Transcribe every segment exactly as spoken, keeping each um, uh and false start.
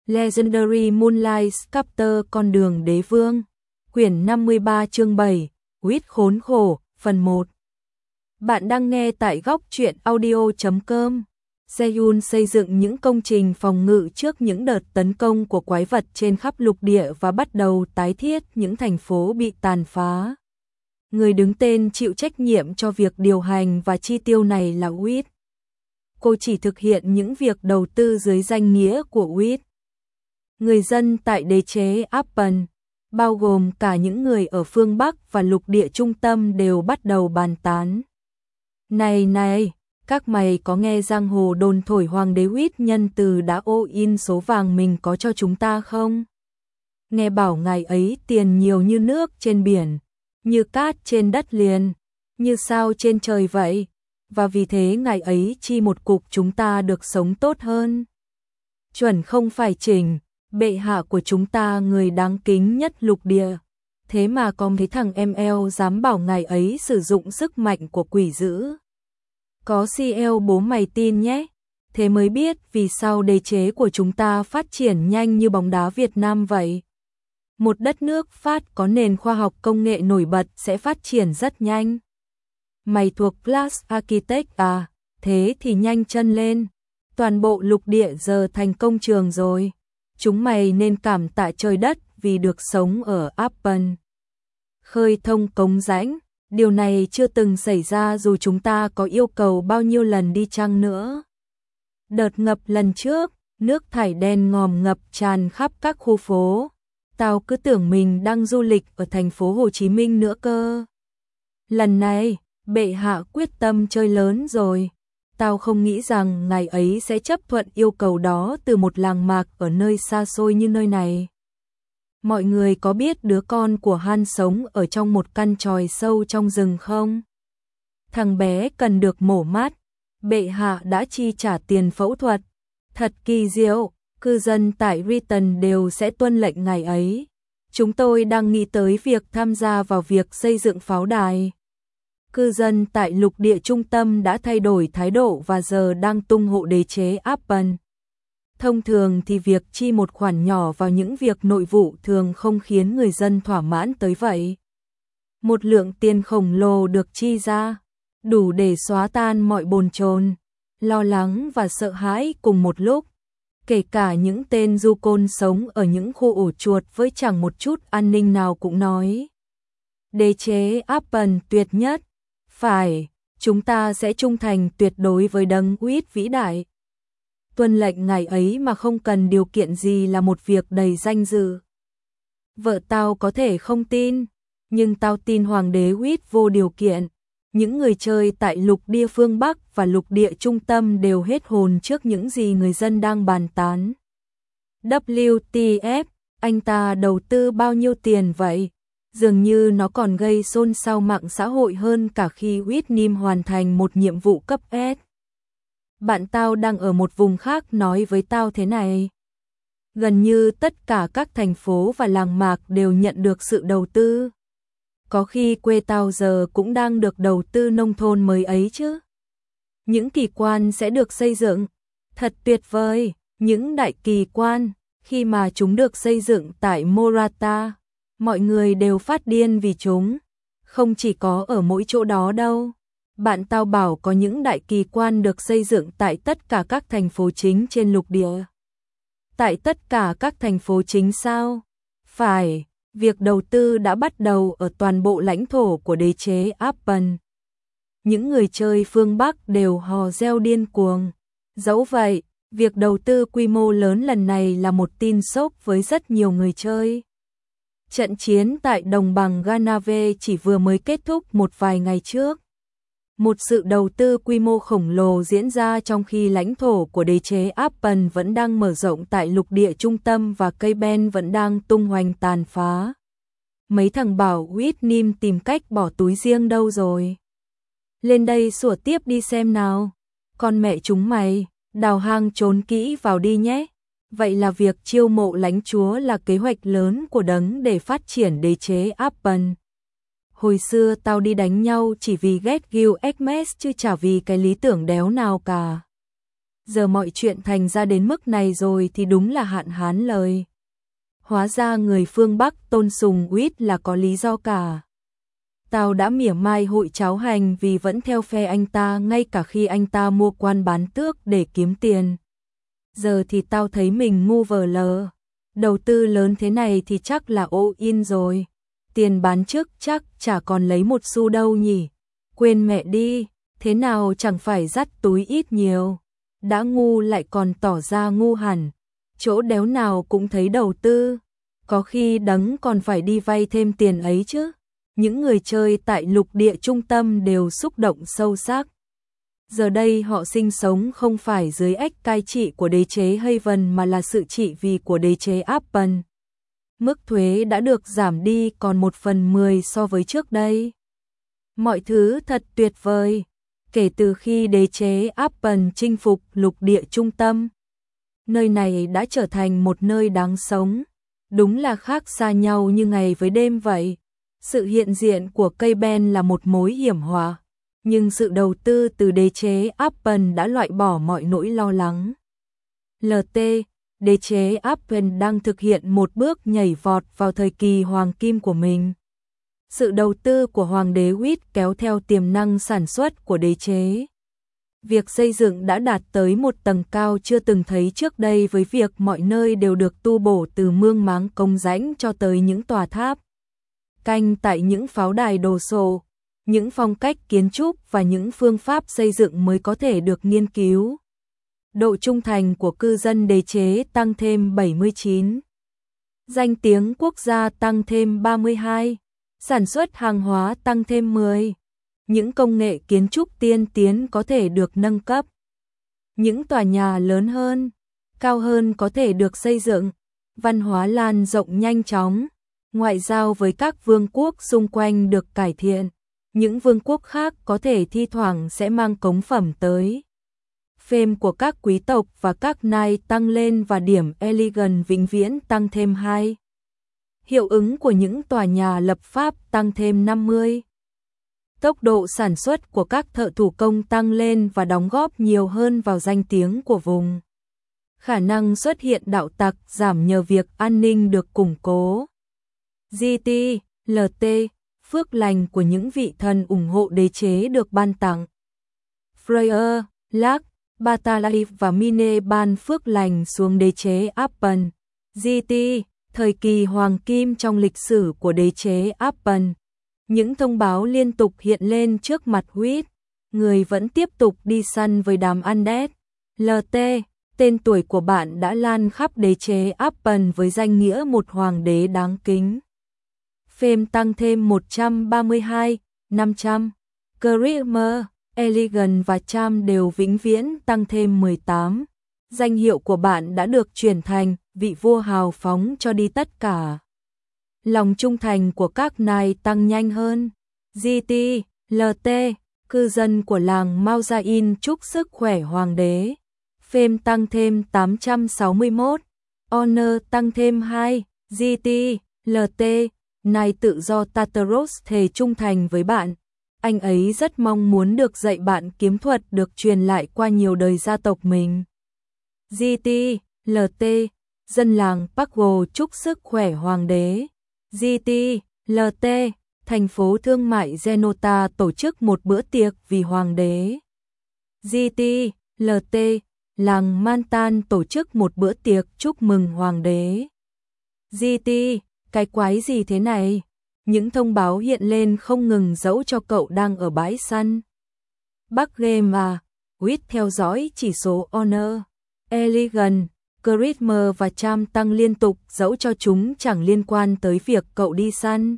Legendary Moonlight Sculptor Con đường đế vương. Quyển năm mươi ba chương bảy, Huyết khốn khổ, phần một. Bạn đang nghe tại góc truyện audio chấm com. Seoul xây dựng những công trình phòng ngự trước những đợt tấn công của quái vật trên khắp lục địa và bắt đầu tái thiết những thành phố bị tàn phá. Người đứng tên chịu trách nhiệm cho việc điều hành và chi tiêu này là Huyết. Cô chỉ thực hiện những việc đầu tư dưới danh nghĩa của Huyết. Người dân tại đế chế Appen, bao gồm cả những người ở phương Bắc và lục địa trung tâm đều bắt đầu bàn tán. Này này, các mày có nghe giang hồ đồn thổi hoàng đế Huyết nhân từ đã ô in số vàng mình có cho chúng ta không? Nghe bảo ngài ấy tiền nhiều như nước trên biển, như cát trên đất liền, như sao trên trời vậy, và vì thế ngài ấy chi một cục chúng ta được sống tốt hơn. Chuẩn không phải chỉnh. Bệ hạ của chúng ta người đáng kính nhất lục địa, thế mà có mấy thằng em eo dám bảo ngài ấy sử dụng sức mạnh của quỷ dữ. Có xê lờ bố mày tin nhé, thế mới biết vì sao đế chế của chúng ta phát triển nhanh như bóng đá Việt Nam vậy. Một đất nước phát có nền khoa học công nghệ nổi bật sẽ phát triển rất nhanh. Mày thuộc Plus Architect à, thế thì nhanh chân lên, toàn bộ lục địa giờ thành công trường rồi. Chúng mày nên cảm tạ trời đất vì được sống ở Appen. Khơi thông cống rãnh, điều này chưa từng xảy ra dù chúng ta có yêu cầu bao nhiêu lần đi chăng nữa. Đợt ngập lần trước, nước thải đen ngòm ngập tràn khắp các khu phố. Tao cứ tưởng mình đang du lịch ở thành phố Hồ Chí Minh nữa cơ. Lần này, bệ hạ quyết tâm chơi lớn rồi. Tao không nghĩ rằng ngài ấy sẽ chấp thuận yêu cầu đó từ một làng mạc ở nơi xa xôi như nơi này. Mọi người có biết đứa con của Han sống ở trong một căn chòi sâu trong rừng không? Thằng bé cần được mổ mắt, bệ hạ đã chi trả tiền phẫu thuật. Thật kỳ diệu, cư dân tại Britain đều sẽ tuân lệnh ngài ấy. Chúng tôi đang nghĩ tới việc tham gia vào việc xây dựng pháo đài. Cư dân tại lục địa trung tâm đã thay đổi thái độ và giờ đang tung hộ đế chế Appen. Thông thường thì việc chi một khoản nhỏ vào những việc nội vụ thường không khiến người dân thỏa mãn tới vậy. Một lượng tiền khổng lồ được chi ra, đủ để xóa tan mọi bồn chồn, lo lắng và sợ hãi cùng một lúc. Kể cả những tên du côn sống ở những khu ổ chuột với chẳng một chút an ninh nào cũng nói. Đế chế Appen tuyệt nhất. Phải, chúng ta sẽ trung thành tuyệt đối với đấng Huyết vĩ đại. Tuân lệnh ngài ấy mà không cần điều kiện gì là một việc đầy danh dự. Vợ tao có thể không tin, nhưng tao tin hoàng đế Huyết vô điều kiện. Những người chơi tại lục địa phương Bắc và lục địa trung tâm đều hết hồn trước những gì người dân đang bàn tán. vê kép tê ép, anh ta đầu tư bao nhiêu tiền vậy? Dường như nó còn gây xôn xao mạng xã hội hơn cả khi Whitney hoàn thành một nhiệm vụ cấp S. Bạn tao đang ở một vùng khác nói với tao thế này. Gần như tất cả các thành phố và làng mạc đều nhận được sự đầu tư. Có khi quê tao giờ cũng đang được đầu tư nông thôn mới ấy chứ. Những kỳ quan sẽ được xây dựng. Thật tuyệt vời, những đại kỳ quan, khi mà chúng được xây dựng tại Morata. Mọi người đều phát điên vì chúng, không chỉ có ở mỗi chỗ đó đâu. Bạn tao bảo có những đại kỳ quan được xây dựng tại tất cả các thành phố chính trên lục địa. Tại tất cả các thành phố chính sao? Phải, việc đầu tư đã bắt đầu ở toàn bộ lãnh thổ của đế chế Appen. Những người chơi phương Bắc đều hò reo điên cuồng. Dẫu vậy, việc đầu tư quy mô lớn lần này là một tin sốc với rất nhiều người chơi. Trận chiến tại đồng bằng Ganave chỉ vừa mới kết thúc một vài ngày trước. Một sự đầu tư quy mô khổng lồ diễn ra trong khi lãnh thổ của đế chế Appen vẫn đang mở rộng tại lục địa trung tâm và cây ben vẫn đang tung hoành tàn phá. Mấy thằng bảo Whitney tìm cách bỏ túi riêng đâu rồi? Lên đây sủa tiếp đi xem nào. Con mẹ chúng mày, đào hang trốn kỹ vào đi nhé. Vậy là việc chiêu mộ lãnh chúa là kế hoạch lớn của đấng để phát triển đế chế Appen. Hồi xưa tao đi đánh nhau chỉ vì ghét Gil Egmes chứ chả vì cái lý tưởng đéo nào cả. Giờ mọi chuyện thành ra đến mức này rồi thì đúng là hạn hán lời. Hóa ra người phương Bắc tôn sùng Uýt là có lý do cả. Tao đã mỉa mai hội cháo hành vì vẫn theo phe anh ta ngay cả khi anh ta mua quan bán tước để kiếm tiền. Giờ thì tao thấy mình ngu vờ lờ. Đầu tư lớn thế này thì chắc là all in rồi. Tiền bán trước chắc chả còn lấy một xu đâu nhỉ. Quên mẹ đi, thế nào chẳng phải dắt túi ít nhiều. Đã ngu lại còn tỏ ra ngu hẳn. Chỗ đéo nào cũng thấy đầu tư. Có khi đấng còn phải đi vay thêm tiền ấy chứ. Những người chơi tại lục địa trung tâm đều xúc động sâu sắc. Giờ đây họ sinh sống không phải dưới ách cai trị của đế chế Haven mà là sự trị vì của đế chế Apple. Mức thuế đã được giảm đi còn một phần mười so với trước đây. Mọi thứ thật tuyệt vời. Kể từ khi đế chế Apple chinh phục lục địa trung tâm, nơi này đã trở thành một nơi đáng sống. Đúng là khác xa nhau như ngày với đêm vậy. Sự hiện diện của cây ben là một mối hiểm họa, nhưng sự đầu tư từ đế chế Apple đã loại bỏ mọi nỗi lo lắng. lờ tê, đế chế Apple đang thực hiện một bước nhảy vọt vào thời kỳ hoàng kim của mình. Sự đầu tư của hoàng đế Uýt kéo theo tiềm năng sản xuất của đế chế. Việc xây dựng đã đạt tới một tầng cao chưa từng thấy trước đây với việc mọi nơi đều được tu bổ từ mương máng cống rãnh cho tới những tòa tháp. Canh tại những pháo đài đồ sộ, những phong cách kiến trúc và những phương pháp xây dựng mới có thể được nghiên cứu. Độ trung thành của cư dân đế chế tăng thêm bảy mươi chín. Danh tiếng quốc gia tăng thêm ba mươi hai. Sản xuất hàng hóa tăng thêm mười. Những công nghệ kiến trúc tiên tiến có thể được nâng cấp. Những tòa nhà lớn hơn, cao hơn có thể được xây dựng. Văn hóa lan rộng nhanh chóng. Ngoại giao với các vương quốc xung quanh được cải thiện. Những vương quốc khác có thể thi thoảng sẽ mang cống phẩm tới. Fame của các quý tộc và các nai tăng lên và điểm elegant vĩnh viễn tăng thêm hai. Hiệu ứng của những tòa nhà lập pháp tăng thêm năm mươi. Tốc độ sản xuất của các thợ thủ công tăng lên và đóng góp nhiều hơn vào danh tiếng của vùng. Khả năng xuất hiện đạo tặc giảm nhờ việc an ninh được củng cố. giê tê, lờ tê, phước lành của những vị thần ủng hộ đế chế được ban tặng. Freyr, Lark, Batalai và Mine ban phước lành xuống đế chế Apple. giê tê, thời kỳ hoàng kim trong lịch sử của đế chế Apple. Những thông báo liên tục hiện lên trước mặt Uýt. Người vẫn tiếp tục đi săn với đám Undead. lờ tê, tên tuổi của bạn đã lan khắp đế chế Apple với danh nghĩa một hoàng đế đáng kính. Fame tăng thêm một trăm ba mươi hai, năm trăm. Charisma, Elegant và Charm đều vĩnh viễn tăng thêm mười tám. Danh hiệu của bạn đã được chuyển thành vị vua hào phóng cho đi tất cả. Lòng trung thành của các nai tăng nhanh hơn. giê tê, lờ tê, cư dân của làng Mauzain chúc sức khỏe hoàng đế. Fame tăng thêm tám trăm sáu mươi mốt. Honor tăng thêm hai. giê tê, lờ tê, nai tự do Tartaros thề trung thành với bạn. Anh ấy rất mong muốn được dạy bạn kiếm thuật được truyền lại qua nhiều đời gia tộc mình. giê tê, lờ tê, dân làng Pago chúc sức khỏe hoàng đế. giê tê, lờ tê, thành phố thương mại Zenota tổ chức một bữa tiệc vì hoàng đế. giê tê, lờ tê, làng Mantan tổ chức một bữa tiệc chúc mừng hoàng đế. giê tê, cái quái gì thế này? Những thông báo hiện lên không ngừng dẫu cho cậu đang ở bãi săn. Bắc game à, Uýt theo dõi chỉ số Honor, Elegant, Charisma và Charm tăng liên tục dẫu cho chúng chẳng liên quan tới việc cậu đi săn.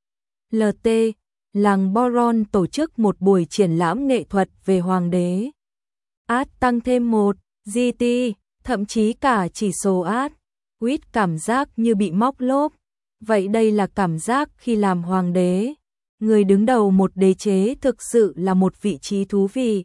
lờ tê, làng Boron tổ chức một buổi triển lãm nghệ thuật về hoàng đế. Art tăng thêm một, giê tê, thậm chí cả chỉ số Art. Uýt cảm giác như bị móc lốp. Vậy đây là cảm giác khi làm hoàng đế. Người đứng đầu một đế chế thực sự là một vị trí thú vị.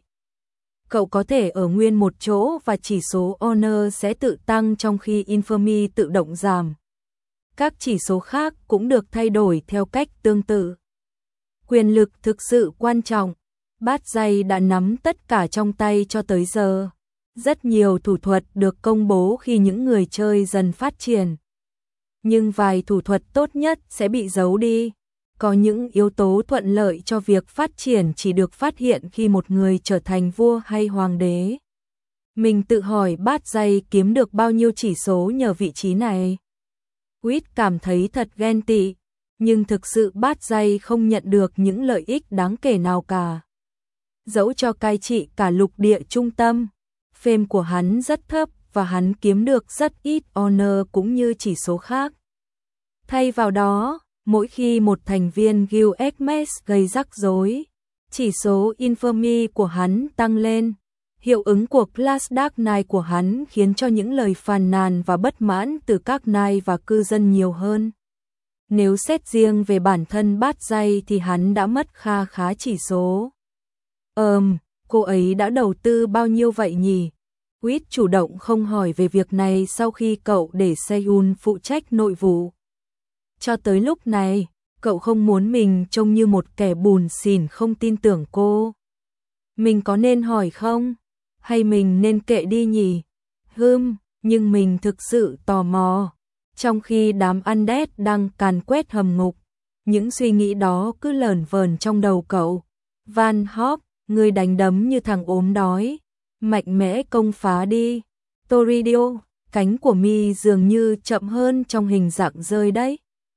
Cậu có thể ở nguyên một chỗ và chỉ số Honor sẽ tự tăng trong khi Infamy tự động giảm. Các chỉ số khác cũng được thay đổi theo cách tương tự. Quyền lực thực sự quan trọng. Bát Dây đã nắm tất cả trong tay cho tới giờ. Rất nhiều thủ thuật được công bố khi những người chơi dần phát triển. Nhưng vài thủ thuật tốt nhất sẽ bị giấu đi. Có những yếu tố thuận lợi cho việc phát triển chỉ được phát hiện khi một người trở thành vua hay hoàng đế. Mình tự hỏi bát giai kiếm được bao nhiêu chỉ số nhờ vị trí này. Quýt cảm thấy thật ghen tị, nhưng thực sự bát giai không nhận được những lợi ích đáng kể nào cả. Dẫu cho cai trị cả lục địa trung tâm, fame của hắn rất thấp và hắn kiếm được rất ít honor cũng như chỉ số khác. Thay vào đó, mỗi khi một thành viên Guild Hermes gây rắc rối, chỉ số infamy của hắn tăng lên. Hiệu ứng của Class Dark Knight của hắn khiến cho những lời phàn nàn và bất mãn từ các knight và cư dân nhiều hơn. Nếu xét riêng về bản thân bát giai thì hắn đã mất kha khá chỉ số. Ờm, cô ấy đã đầu tư bao nhiêu vậy nhỉ? Quýt chủ động không hỏi về việc này sau khi cậu để Seyun phụ trách nội vụ. Cho tới lúc này, cậu không muốn mình trông như một kẻ bùn xỉn không tin tưởng cô. Mình có nên hỏi không? Hay mình nên kệ đi nhỉ? Hừm, nhưng mình thực sự tò mò. Trong khi đám undead đang càn quét hầm ngục, những suy nghĩ đó cứ lởn vởn trong đầu cậu. Van Hop, người đánh đấm như thằng ốm đói. Mạnh mẽ công phá đi. Toridio, cánh của mi dường như chậm hơn trong hình dạng rơi đấy.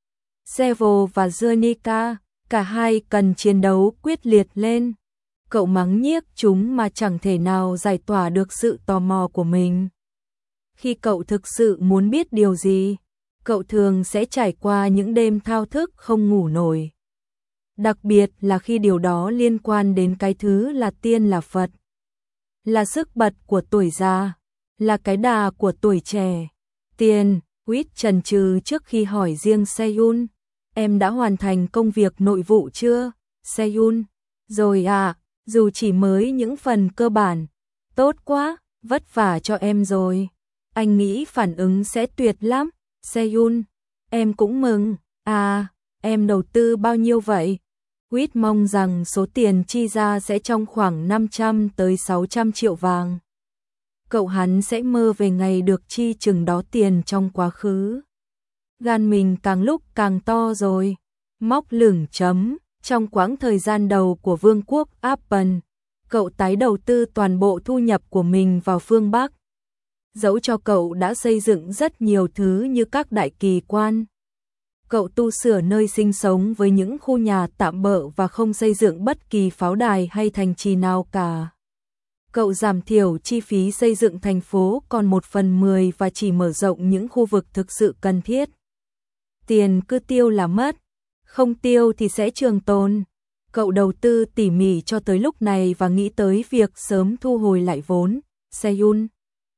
Sevo và Jernica, cả hai cần chiến đấu quyết liệt lên. Cậu mắng nhiếc chúng mà chẳng thể nào giải tỏa được sự tò mò của mình. Khi cậu thực sự muốn biết điều gì, cậu thường sẽ trải qua những đêm thao thức không ngủ nổi. Đặc biệt là khi điều đó liên quan đến cái thứ là tiên là Phật. Là sức bật của tuổi già, là cái đà của tuổi trẻ. Tiền, Quýt chần chừ trước khi hỏi riêng Seyun. Em đã hoàn thành công việc nội vụ chưa? Seyun, rồi à, dù chỉ mới những phần cơ bản. Tốt quá, vất vả cho em rồi. Anh nghĩ phản ứng sẽ tuyệt lắm. Seyun, em cũng mừng. À, em đầu tư bao nhiêu vậy? Quýt mong rằng số tiền chi ra sẽ trong khoảng năm trăm tới sáu trăm triệu vàng. Cậu hắn sẽ mơ về ngày được chi chừng đó tiền trong quá khứ. Gan mình càng lúc càng to rồi. Móc lửng chấm. Trong quãng thời gian đầu của Vương quốc Apple, cậu tái đầu tư toàn bộ thu nhập của mình vào phương Bắc. Dẫu cho cậu đã xây dựng rất nhiều thứ như các đại kỳ quan. Cậu tu sửa nơi sinh sống với những khu nhà tạm bợ và không xây dựng bất kỳ pháo đài hay thành trì nào cả. Cậu giảm thiểu chi phí xây dựng thành phố còn một phần mười và chỉ mở rộng những khu vực thực sự cần thiết. Tiền cứ tiêu là mất, không tiêu thì sẽ trường tồn. Cậu đầu tư tỉ mỉ cho tới lúc này và nghĩ tới việc sớm thu hồi lại vốn. Seyun,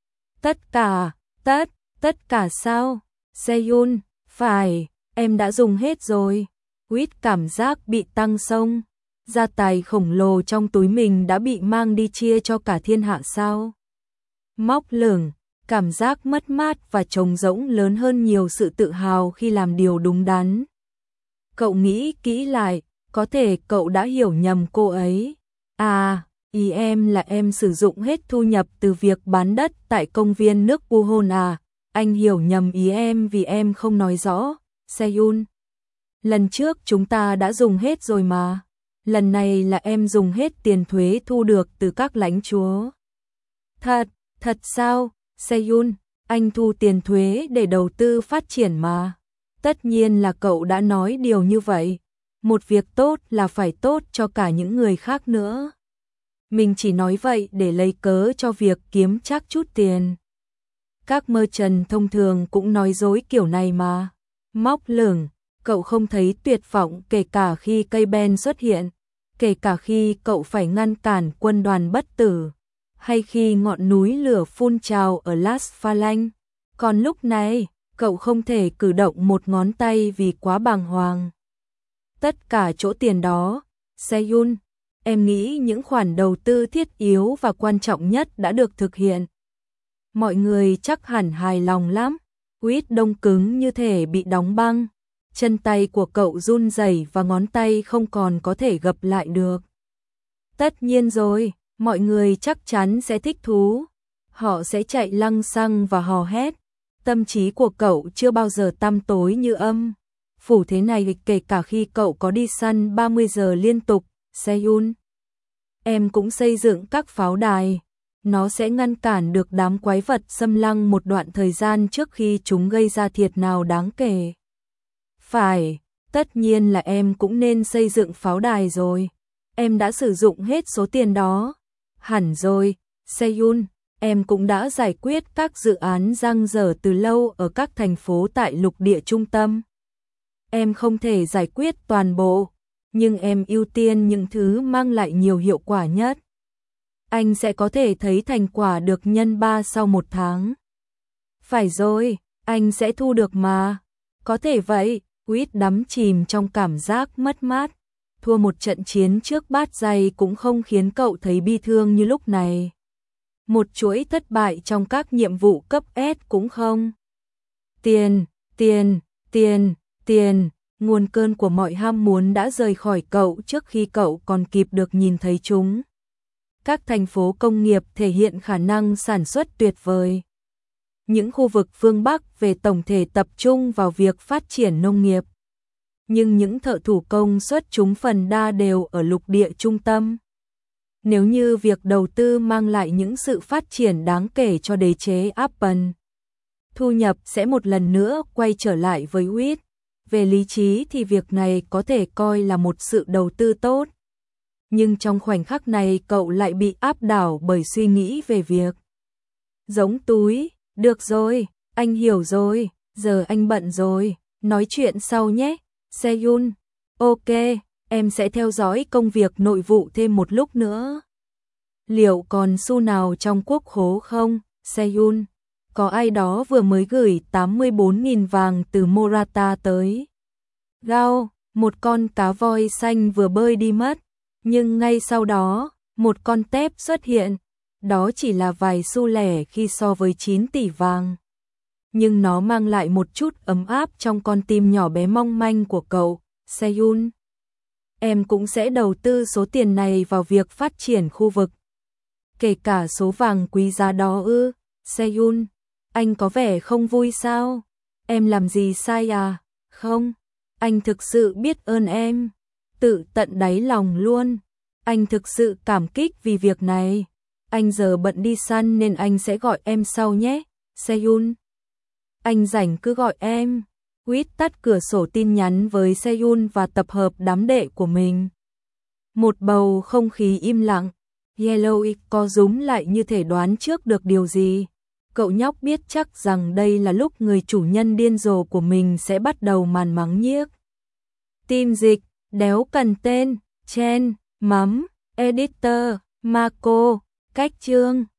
tất cả, tất, tất cả sao? Seyun, phải, em đã dùng hết rồi. Quýt cảm giác bị tăng sông. Gia tài khổng lồ trong túi mình đã bị mang đi chia cho cả thiên hạ sao? Móc lửng, cảm giác mất mát và trống rỗng lớn hơn nhiều sự tự hào khi làm điều đúng đắn. Cậu nghĩ kỹ lại, có thể cậu đã hiểu nhầm cô ấy. À, ý em là em sử dụng hết thu nhập từ việc bán đất tại công viên nước Puhon à? Anh hiểu nhầm ý em vì em không nói rõ. Seyun, lần trước chúng ta đã dùng hết rồi mà. Lần này là em dùng hết tiền thuế thu được từ các lãnh chúa. Thật, thật sao? Seyun, anh thu tiền thuế để đầu tư phát triển mà. Tất nhiên là cậu đã nói điều như vậy. Một việc tốt là phải tốt cho cả những người khác nữa. Mình chỉ nói vậy để lấy cớ cho việc kiếm chắc chút tiền. Các merchant thông thường cũng nói dối kiểu này mà. Móc lửng, cậu không thấy tuyệt vọng kể cả khi cây ben xuất hiện, kể cả khi cậu phải ngăn cản quân đoàn bất tử, hay khi ngọn núi lửa phun trào ở Las Phalanx. Còn lúc này, cậu không thể cử động một ngón tay vì quá bàng hoàng. Tất cả chỗ tiền đó, Seyun, em nghĩ những khoản đầu tư thiết yếu và quan trọng nhất đã được thực hiện. Mọi người chắc hẳn hài lòng lắm. Quýt đông cứng như thể bị đóng băng. Chân tay của cậu run rẩy và ngón tay không còn có thể gập lại được. Tất nhiên rồi, mọi người chắc chắn sẽ thích thú. họ sẽ chạy lăng xăng và hò hét. Tâm trí của cậu chưa bao giờ tăm tối như âm phủ thế này, kể cả khi cậu có đi săn ba mươi giờ liên tục. Seyun, em cũng xây dựng các pháo đài. Nó sẽ ngăn cản được đám quái vật xâm lăng một đoạn thời gian trước khi chúng gây ra thiệt nào đáng kể. Phải, tất nhiên là em cũng nên xây dựng pháo đài rồi. Em đã sử dụng hết số tiền đó. Hẳn rồi, Seyun, em cũng đã giải quyết các dự án dang dở từ lâu ở các thành phố tại lục địa trung tâm. Em không thể giải quyết toàn bộ, nhưng em ưu tiên những thứ mang lại nhiều hiệu quả nhất. Anh sẽ có thể thấy thành quả được nhân ba sau một tháng. Phải rồi, anh sẽ thu được mà. Có thể vậy. Quýt đắm chìm trong cảm giác mất mát. Thua một trận chiến trước bát dày cũng không khiến cậu thấy bi thương như lúc này. Một chuỗi thất bại trong các nhiệm vụ cấp S cũng không. Tiền, tiền, tiền, tiền, nguồn cơn của mọi ham muốn đã rời khỏi cậu trước khi cậu còn kịp được nhìn thấy chúng. Các thành phố công nghiệp thể hiện khả năng sản xuất tuyệt vời. Những khu vực phương Bắc về tổng thể tập trung vào việc phát triển nông nghiệp. Nhưng những thợ thủ công xuất chúng phần đa đều ở lục địa trung tâm. Nếu như việc đầu tư mang lại những sự phát triển đáng kể cho đế chế Apple, thu nhập sẽ một lần nữa quay trở lại với Quýt. Về lý trí thì việc này có thể coi là một sự đầu tư tốt. Nhưng trong khoảnh khắc này cậu lại bị áp đảo bởi suy nghĩ về việc giống túi. Được rồi, anh hiểu rồi, giờ anh bận rồi, nói chuyện sau nhé. Seyun, ok, em sẽ theo dõi công việc nội vụ thêm một lúc nữa. Liệu còn xu nào trong quốc khố không? Seyun, có ai đó vừa mới gửi tám mươi bốn nghìn vàng từ Morata tới. Gao, một con cá voi xanh vừa bơi đi mất, nhưng ngay sau đó, một con tép xuất hiện. Đó chỉ là vài xu lẻ khi so với chín tỷ vàng. Nhưng nó mang lại một chút ấm áp trong con tim nhỏ bé mong manh của cậu. Seyun, em cũng sẽ đầu tư số tiền này vào việc phát triển khu vực. Kể cả số vàng quý giá đó ư? Seyun, anh có vẻ không vui sao? Em làm gì sai à? Không, anh thực sự biết ơn em. Tự tận đáy lòng luôn. Anh thực sự cảm kích vì việc này. Anh giờ bận đi săn nên anh sẽ gọi em sau nhé. Seyun, anh rảnh cứ gọi em. Quýt tắt cửa sổ tin nhắn với Seyun và tập hợp đám đệ của mình. Một bầu không khí im lặng. Yellow co rúm lại như thể đoán trước được điều gì. Cậu nhóc biết chắc rằng đây là lúc người chủ nhân điên rồ của mình sẽ bắt đầu màn mắng nhiếc. Team dịch, đéo cần tên, Chen, mắm, editor, Marco, cách chương.